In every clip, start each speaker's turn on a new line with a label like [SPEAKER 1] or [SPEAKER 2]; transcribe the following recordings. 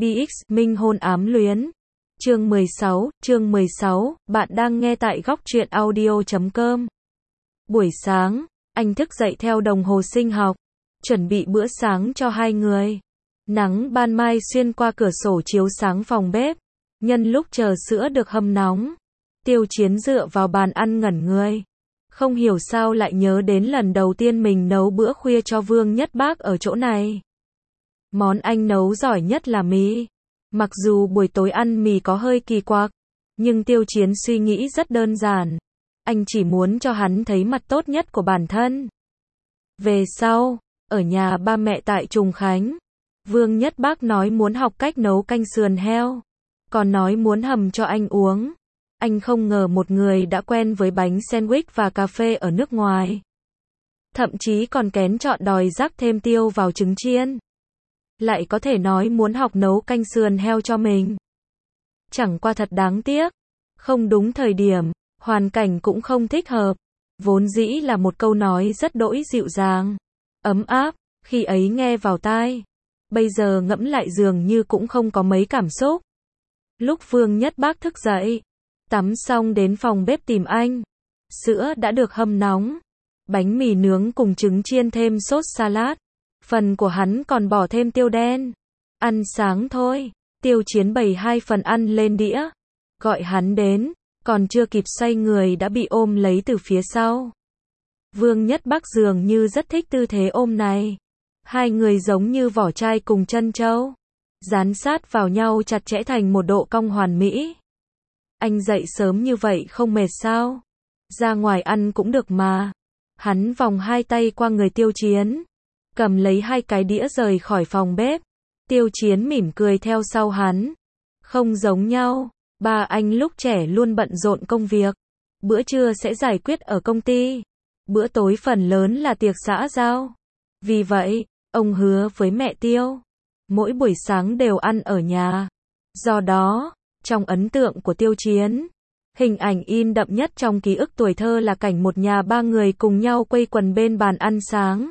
[SPEAKER 1] DX Minh hôn ám luyến. Chương 16, bạn đang nghe tại góc truyện audio.com. Buổi sáng, anh thức dậy theo đồng hồ sinh học, chuẩn bị bữa sáng cho hai người. Nắng ban mai xuyên qua cửa sổ chiếu sáng phòng bếp, nhân lúc chờ sữa được hâm nóng. Tiêu Chiến dựa vào bàn ăn ngẩn người. Không hiểu sao lại nhớ đến lần đầu tiên mình nấu bữa khuya cho Vương Nhất Bác ở chỗ này. Món anh nấu giỏi nhất là mì. Mặc dù buổi tối ăn mì có hơi kỳ quặc, nhưng Tiêu Chiến suy nghĩ rất đơn giản. Anh chỉ muốn cho hắn thấy mặt tốt nhất của bản thân. Về sau, ở nhà ba mẹ tại Trùng Khánh, Vương Nhất Bác nói muốn học cách nấu canh sườn heo, còn nói muốn hầm cho anh uống. Anh không ngờ một người đã quen với bánh sandwich và cà phê ở nước ngoài. Thậm chí còn kén chọn đòi rắc thêm tiêu vào trứng chiên. Lại có thể nói muốn học nấu canh sườn heo cho mình. Chẳng qua thật đáng tiếc. Không đúng thời điểm, hoàn cảnh cũng không thích hợp. Vốn dĩ là một câu nói rất đỗi dịu dàng, ấm áp, khi ấy nghe vào tai. Bây giờ ngẫm lại dường như cũng không có mấy cảm xúc. Lúc Vương Nhất Bác thức dậy, tắm xong đến phòng bếp tìm anh. Sữa đã được hâm nóng. Bánh mì nướng cùng trứng chiên thêm sốt salad. Phần của hắn còn bỏ thêm tiêu đen. Ăn sáng thôi. Tiêu Chiến bày hai phần ăn lên đĩa. Gọi hắn đến. Còn chưa kịp xoay người đã bị ôm lấy từ phía sau. Vương Nhất Bác dường như rất thích tư thế ôm này. Hai người giống như vỏ chai cùng chân trâu, dán sát vào nhau chặt chẽ thành một độ cong hoàn mỹ. Anh dậy sớm như vậy không mệt sao? Ra ngoài ăn cũng được mà. Hắn vòng hai tay qua người Tiêu Chiến, cầm lấy hai cái đĩa rời khỏi phòng bếp. Tiêu Chiến mỉm cười theo sau hắn. Không giống nhau, ba anh lúc trẻ luôn bận rộn công việc. Bữa trưa sẽ giải quyết ở công ty. Bữa tối phần lớn là tiệc xã giao. Vì vậy, ông hứa với mẹ Tiêu, mỗi buổi sáng đều ăn ở nhà. Do đó, trong ấn tượng của Tiêu Chiến, hình ảnh in đậm nhất trong ký ức tuổi thơ là cảnh một nhà ba người cùng nhau quây quần bên bàn ăn sáng.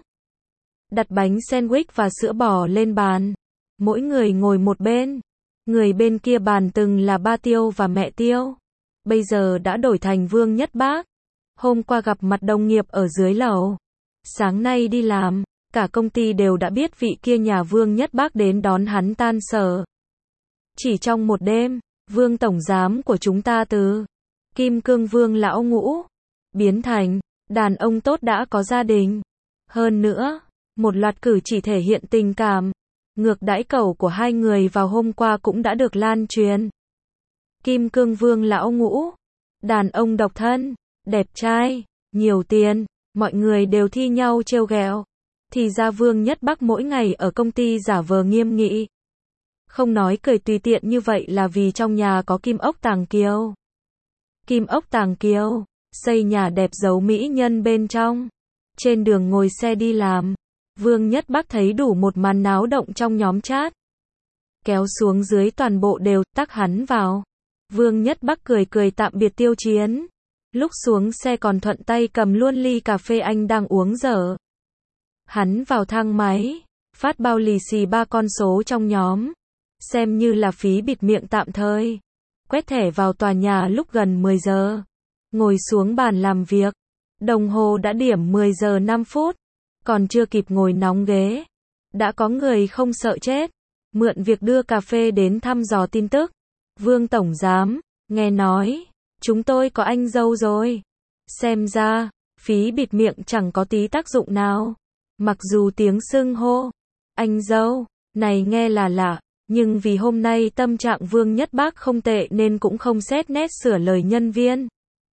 [SPEAKER 1] Đặt bánh sandwich và sữa bò lên bàn. Mỗi người ngồi một bên. Người bên kia bàn từng là ba Tiêu và mẹ Tiêu. Bây giờ đã đổi thành Vương Nhất Bác. Hôm qua gặp mặt đồng nghiệp ở dưới lầu. Sáng nay đi làm, cả công ty đều đã biết vị kia nhà Vương Nhất Bác đến đón hắn tan sở. Chỉ trong một đêm, Vương tổng giám của chúng ta từ Kim Cương Vương lão ngũ biến thành đàn ông tốt đã có gia đình. Hơn nữa, một loạt cử chỉ thể hiện tình cảm, ngược đãi cẩu của hai người vào hôm qua cũng đã được lan truyền. Kim Cương Vương lão ngũ, đàn ông độc thân, đẹp trai, nhiều tiền, mọi người đều thi nhau trêu ghẹo. Thì ra Vương Nhất Bác mỗi ngày ở công ty giả vờ nghiêm nghị. Không nói cười tùy tiện như vậy là vì trong nhà có kim ốc tàng kiều. Kim ốc tàng kiều, xây nhà đẹp giấu mỹ nhân bên trong. Trên đường ngồi xe đi làm, Vương Nhất Bác thấy đủ một màn náo động trong nhóm chat. Kéo xuống dưới toàn bộ đều tắc hắn vào. Vương Nhất Bác cười cười tạm biệt Tiêu Chiến. Lúc xuống xe còn thuận tay cầm luôn ly cà phê anh đang uống dở. Hắn vào thang máy, phát bao lì xì 3 con số trong nhóm, xem như là phí bịt miệng tạm thời. Quét thẻ vào tòa nhà lúc gần 10 giờ. Ngồi xuống bàn làm việc. Đồng hồ đã điểm 10 giờ 5 phút. Còn chưa kịp ngồi nóng ghế. Đã có người không sợ chết. Mượn việc đưa cà phê đến thăm dò tin tức. Vương tổng giám, nghe nói, chúng tôi có anh dâu rồi. Xem ra, phí bịt miệng chẳng có tí tác dụng nào. Mặc dù tiếng xưng hô anh dâu này nghe là lạ, nhưng vì hôm nay tâm trạng Vương Nhất Bác không tệ nên cũng không xét nét sửa lời nhân viên.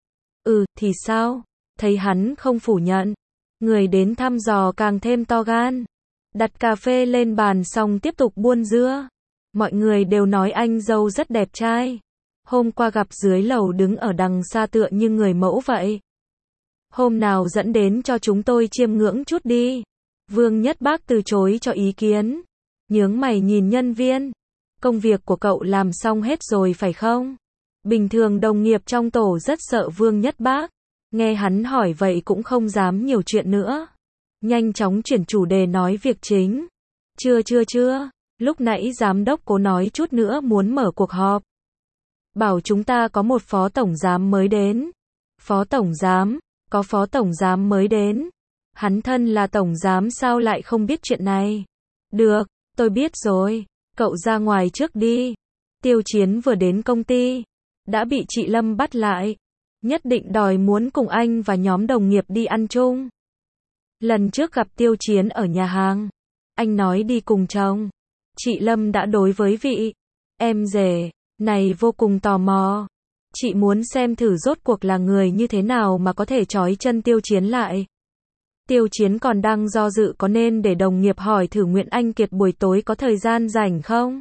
[SPEAKER 1] Thì sao? Thấy hắn không phủ nhận. Người đến thăm dò càng thêm to gan. Đặt cà phê lên bàn xong tiếp tục buôn dưa. Mọi người đều nói anh dâu rất đẹp trai. Hôm qua gặp dưới lầu đứng ở đằng xa tựa như người mẫu vậy. Hôm nào dẫn đến cho chúng tôi chiêm ngưỡng chút đi. Vương Nhất Bác từ chối cho ý kiến. Nhướng mày nhìn nhân viên. Công việc của cậu làm xong hết rồi phải không? Bình thường đồng nghiệp trong tổ rất sợ Vương Nhất Bác. Nghe hắn hỏi vậy cũng không dám nhiều chuyện nữa. Nhanh chóng chuyển chủ đề nói việc chính. Chưa. Lúc nãy giám đốc Cố nói chút nữa muốn mở cuộc họp. Bảo chúng ta có một phó tổng giám mới đến. Phó tổng giám, có phó tổng giám mới đến. Hắn thân là tổng giám sao lại không biết chuyện này? Được, tôi biết rồi, cậu ra ngoài trước đi. Tiêu Chiến vừa đến công ty, đã bị chị Lâm bắt lại. Nhất định đòi muốn cùng anh và nhóm đồng nghiệp đi ăn chung. Lần trước gặp Tiêu Chiến ở nhà hàng, anh nói đi cùng chồng. Chị Lâm đã đối với vị em rể này vô cùng tò mò. Chị muốn xem thử rốt cuộc là người như thế nào mà có thể trói chân Tiêu Chiến lại. Tiêu Chiến còn đang do dự có nên để đồng nghiệp hỏi thử Nguyễn Anh Kiệt buổi tối có thời gian rảnh không?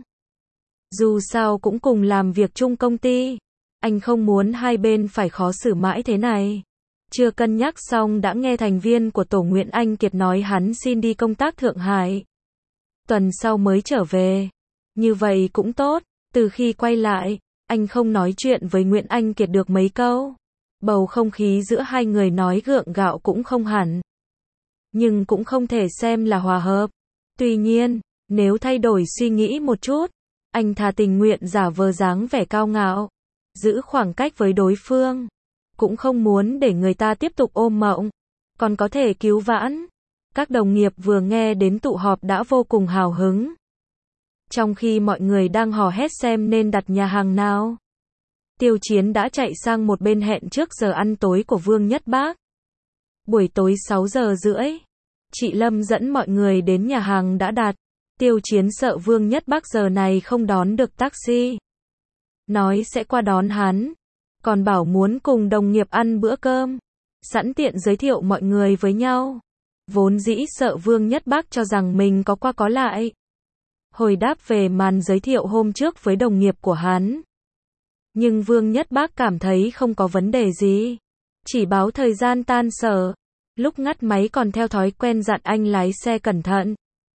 [SPEAKER 1] Dù sao cũng cùng làm việc chung công ty. Anh không muốn hai bên phải khó xử mãi thế này. Chưa cân nhắc xong đã nghe thành viên của tổ Nguyễn Anh Kiệt nói hắn xin đi công tác Thượng Hải. Tuần sau mới trở về. Như vậy cũng tốt, từ khi quay lại, anh không nói chuyện với Nguyễn Anh Kiệt được mấy câu. Bầu không khí giữa hai người nói gượng gạo cũng không hẳn. Nhưng cũng không thể xem là hòa hợp. Tuy nhiên, nếu thay đổi suy nghĩ một chút, anh thà tình nguyện giả vờ dáng vẻ cao ngạo, giữ khoảng cách với đối phương. Cũng không muốn để người ta tiếp tục ôm mộng, còn có thể cứu vãn. Các đồng nghiệp vừa nghe đến tụ họp đã vô cùng hào hứng. Trong khi mọi người đang hò hét xem nên đặt nhà hàng nào, Tiêu Chiến đã chạy sang một bên hẹn trước giờ ăn tối của Vương Nhất Bác. Buổi tối 6 giờ rưỡi, chị Lâm dẫn mọi người đến nhà hàng đã đặt. Tiêu Chiến sợ Vương Nhất Bác giờ này không đón được taxi, nói sẽ qua đón hắn, còn bảo muốn cùng đồng nghiệp ăn bữa cơm, sẵn tiện giới thiệu mọi người với nhau. Vốn dĩ sợ Vương Nhất Bác cho rằng mình có qua có lại. Hồi đáp về màn giới thiệu hôm trước với đồng nghiệp của hắn. Nhưng Vương Nhất Bác cảm thấy không có vấn đề gì. Chỉ báo thời gian tan sở. Lúc ngắt máy còn theo thói quen dặn anh lái xe cẩn thận.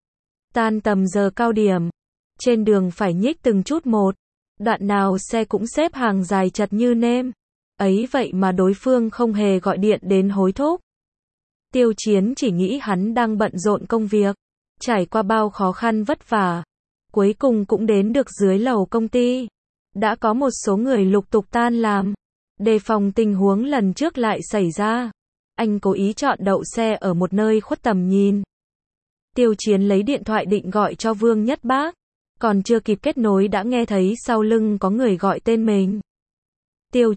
[SPEAKER 1] Tan tầm giờ cao điểm. Trên đường phải nhích từng chút một. Đoạn nào xe cũng xếp hàng dài chật như nêm. Ấy vậy mà đối phương không hề gọi điện đến hối thúc. Tiêu Chiến chỉ nghĩ hắn đang bận rộn công việc. Trải qua bao khó khăn vất vả. Cuối cùng cũng đến được dưới lầu công ty. Đã có một số người lục tục tan làm. Đề phòng tình huống lần trước lại xảy ra. Anh cố ý chọn đậu xe ở một nơi khuất tầm nhìn. Tiêu Chiến lấy điện thoại định gọi cho Vương Nhất Bác. Còn chưa kịp kết nối đã nghe thấy sau lưng có người gọi tên mình. Tiêu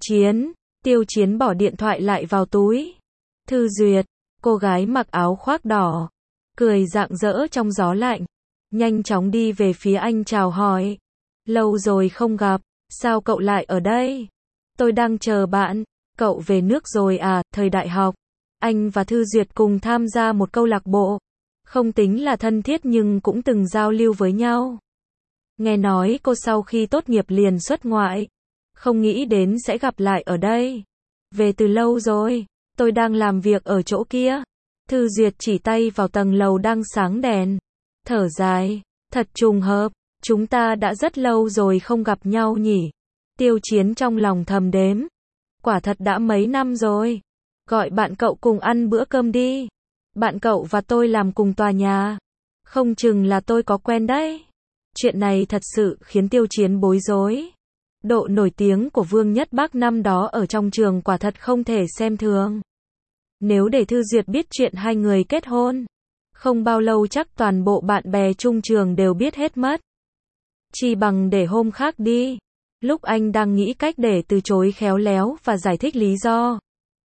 [SPEAKER 1] Chiến bỏ điện thoại lại vào túi. Thư Duyệt, cô gái mặc áo khoác đỏ, cười rạng rỡ trong gió lạnh. Nhanh chóng đi về phía anh chào hỏi. Lâu rồi không gặp, sao cậu lại ở đây? Tôi đang chờ bạn. Cậu về nước rồi à? Thời đại học, anh và Thư Duyệt cùng tham gia một câu lạc bộ. Không tính là thân thiết nhưng cũng từng giao lưu với nhau. Nghe nói cô sau khi tốt nghiệp liền xuất ngoại. Không nghĩ đến sẽ gặp lại ở đây. Về từ lâu rồi, tôi đang làm việc ở chỗ kia. Thư Duyệt chỉ tay vào tầng lầu đang sáng đèn. Thở dài, thật trùng hợp, chúng ta đã rất lâu rồi không gặp nhau nhỉ. Tiêu Chiến trong lòng thầm đếm. Quả thật đã mấy năm rồi. Gọi bạn cậu cùng ăn bữa cơm đi. Bạn cậu và tôi làm cùng tòa nhà. Không chừng là tôi có quen đấy. Chuyện này thật sự khiến Tiêu Chiến bối rối. Độ nổi tiếng của Vương Nhất Bác năm đó ở trong trường quả thật không thể xem thường. Nếu để Thư Duyệt biết chuyện hai người kết hôn, không bao lâu chắc toàn bộ bạn bè chung trường đều biết hết mất. Chỉ bằng để hôm khác đi. Lúc anh đang nghĩ cách để từ chối khéo léo và giải thích lý do,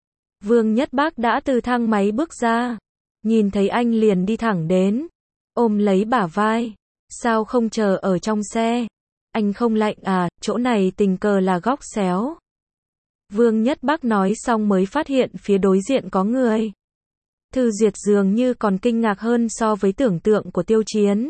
[SPEAKER 1] Vương Nhất Bác đã từ thang máy bước ra. Nhìn thấy anh liền đi thẳng đến, ôm lấy bả vai. Sao không chờ ở trong xe? Anh không lạnh à? Chỗ này tình cờ là góc xéo. Vương Nhất Bác nói xong mới phát hiện phía đối diện có người. Thư Duyệt dường như còn kinh ngạc hơn so với tưởng tượng của Tiêu Chiến.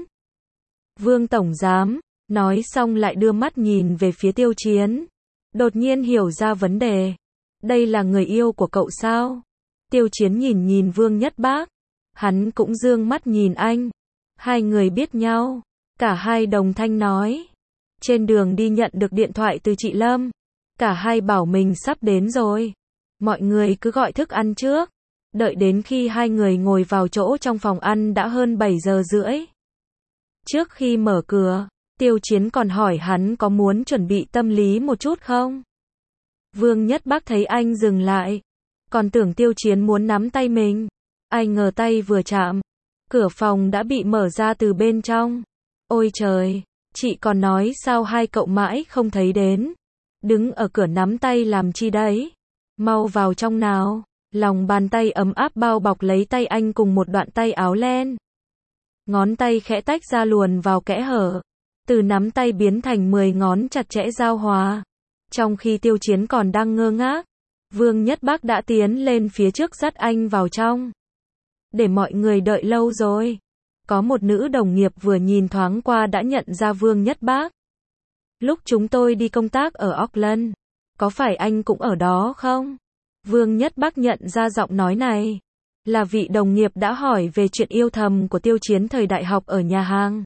[SPEAKER 1] Vương tổng giám, nói xong lại đưa mắt nhìn về phía Tiêu Chiến. Đột nhiên hiểu ra vấn đề. Đây là người yêu của cậu sao? Tiêu Chiến nhìn Vương Nhất Bác. Hắn cũng dương mắt nhìn anh. Hai người biết nhau. Cả hai đồng thanh nói. Trên đường đi nhận được điện thoại từ chị Lâm. Cả hai bảo mình sắp đến rồi. Mọi người cứ gọi thức ăn trước. Đợi đến khi hai người ngồi vào chỗ trong phòng ăn đã hơn 7 giờ rưỡi. Trước khi mở cửa, Tiêu Chiến còn hỏi hắn có muốn chuẩn bị tâm lý một chút không? Vương Nhất Bác thấy anh dừng lại, còn tưởng Tiêu Chiến muốn nắm tay mình. Ai ngờ tay vừa chạm, cửa phòng đã bị mở ra từ bên trong. Ôi trời, chị còn nói sao hai cậu mãi không thấy đến. Đứng ở cửa nắm tay làm chi đấy? Mau vào trong nào. Lòng bàn tay ấm áp bao bọc lấy tay anh cùng một đoạn tay áo len. Ngón tay khẽ tách ra luồn vào kẽ hở. Từ nắm tay biến thành 10 ngón chặt chẽ giao hòa. Trong khi Tiêu Chiến còn đang ngơ ngác, Vương Nhất Bác đã tiến lên phía trước dắt anh vào trong. Để mọi người đợi lâu rồi. Có một nữ đồng nghiệp vừa nhìn thoáng qua đã nhận ra Vương Nhất Bác. Lúc chúng tôi đi công tác ở Auckland, có phải anh cũng ở đó không? Vương Nhất Bác nhận ra giọng nói này. Là vị đồng nghiệp đã hỏi về chuyện yêu thầm của Tiêu Chiến thời đại học ở nhà hàng.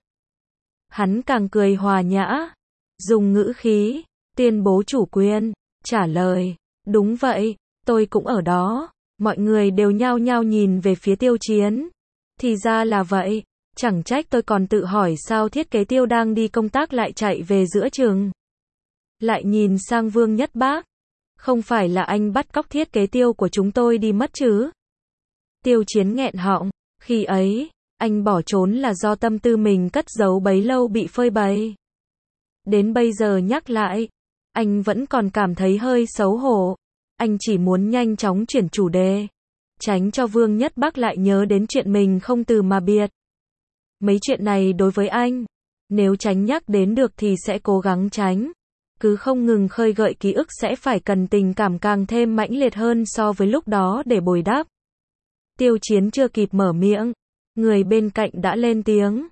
[SPEAKER 1] Hắn càng cười hòa nhã, dùng ngữ khí tuyên bố chủ quyền, trả lời, đúng vậy, tôi cũng ở đó. Mọi người đều nhao nhao nhìn về phía Tiêu Chiến. Thì ra là vậy, chẳng trách tôi còn tự hỏi sao thiết kế Tiêu đang đi công tác lại chạy về giữa chừng. Lại nhìn sang Vương Nhất Bác, không phải là anh bắt cóc thiết kế Tiêu của chúng tôi đi mất chứ? Tiêu Chiến nghẹn họng, khi ấy, anh bỏ trốn là do tâm tư mình cất giấu bấy lâu bị phơi bày. Đến bây giờ nhắc lại, anh vẫn còn cảm thấy hơi xấu hổ. Anh chỉ muốn nhanh chóng chuyển chủ đề, tránh cho Vương Nhất Bác lại nhớ đến chuyện mình không từ mà biệt. Mấy chuyện này đối với anh, nếu tránh nhắc đến được thì sẽ cố gắng tránh. Cứ không ngừng khơi gợi ký ức sẽ phải cần tình cảm càng thêm mãnh liệt hơn so với lúc đó để bồi đắp. Tiêu Chiến chưa kịp mở miệng, người bên cạnh đã lên tiếng.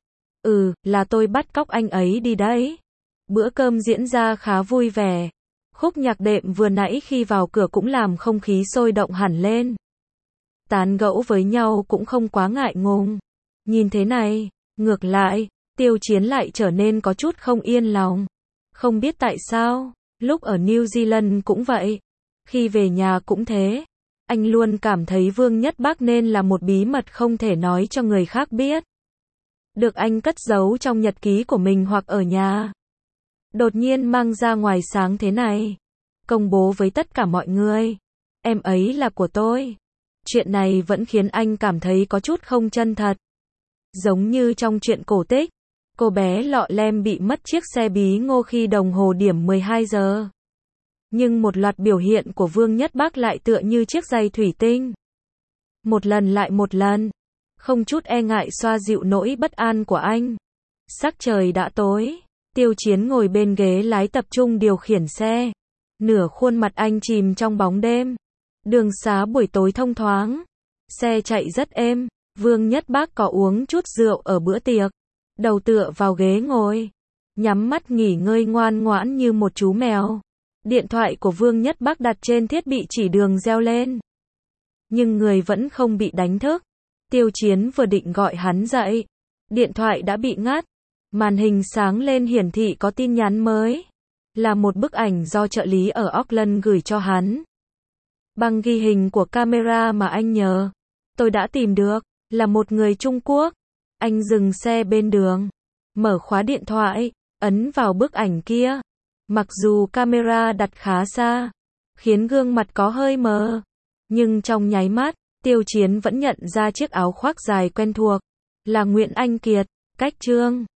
[SPEAKER 1] Là tôi bắt cóc anh ấy đi đấy. Bữa cơm diễn ra khá vui vẻ. Khúc nhạc đệm vừa nãy khi vào cửa cũng làm không khí sôi động hẳn lên. Tán gẫu với nhau cũng không quá ngại ngùng. Nhìn thế này, ngược lại, Tiêu Chiến lại trở nên có chút không yên lòng. Không biết tại sao, lúc ở New Zealand cũng vậy. Khi về nhà cũng thế. Anh luôn cảm thấy Vương Nhất Bác nên là một bí mật không thể nói cho người khác biết. Được anh cất giấu trong nhật ký của mình hoặc ở nhà. Đột nhiên mang ra ngoài sáng thế này. Công bố với tất cả mọi người. Em ấy là của tôi. Chuyện này vẫn khiến anh cảm thấy có chút không chân thật. Giống như trong chuyện cổ tích. Cô bé lọ lem bị mất chiếc xe bí ngô khi đồng hồ điểm 12 giờ. Nhưng một loạt biểu hiện của Vương Nhất Bác lại tựa như chiếc giày thủy tinh. Một lần lại một lần. Không chút e ngại xoa dịu nỗi bất an của anh. Sắc trời đã tối. Tiêu Chiến ngồi bên ghế lái tập trung điều khiển xe. Nửa khuôn mặt anh chìm trong bóng đêm. Đường xá buổi tối thông thoáng. Xe chạy rất êm. Vương Nhất Bác có uống chút rượu ở bữa tiệc. Đầu tựa vào ghế ngồi. Nhắm mắt nghỉ ngơi ngoan ngoãn như một chú mèo. Điện thoại của Vương Nhất Bác đặt trên thiết bị chỉ đường reo lên. Nhưng người vẫn không bị đánh thức. Tiêu Chiến vừa định gọi hắn dậy. Điện thoại đã bị ngắt. Màn hình sáng lên hiển thị có tin nhắn mới. Là một bức ảnh do trợ lý ở Auckland gửi cho hắn. Băng ghi hình của camera mà anh nhờ. Tôi đã tìm được. Là một người Trung Quốc. Anh dừng xe bên đường. Mở khóa điện thoại. Ấn vào bức ảnh kia. Mặc dù camera đặt khá xa. Khiến gương mặt có hơi mờ. Nhưng trong nháy mắt, Tiêu Chiến vẫn nhận ra chiếc áo khoác dài quen thuộc. Là Nguyễn Anh Kiệt. Cách Trương.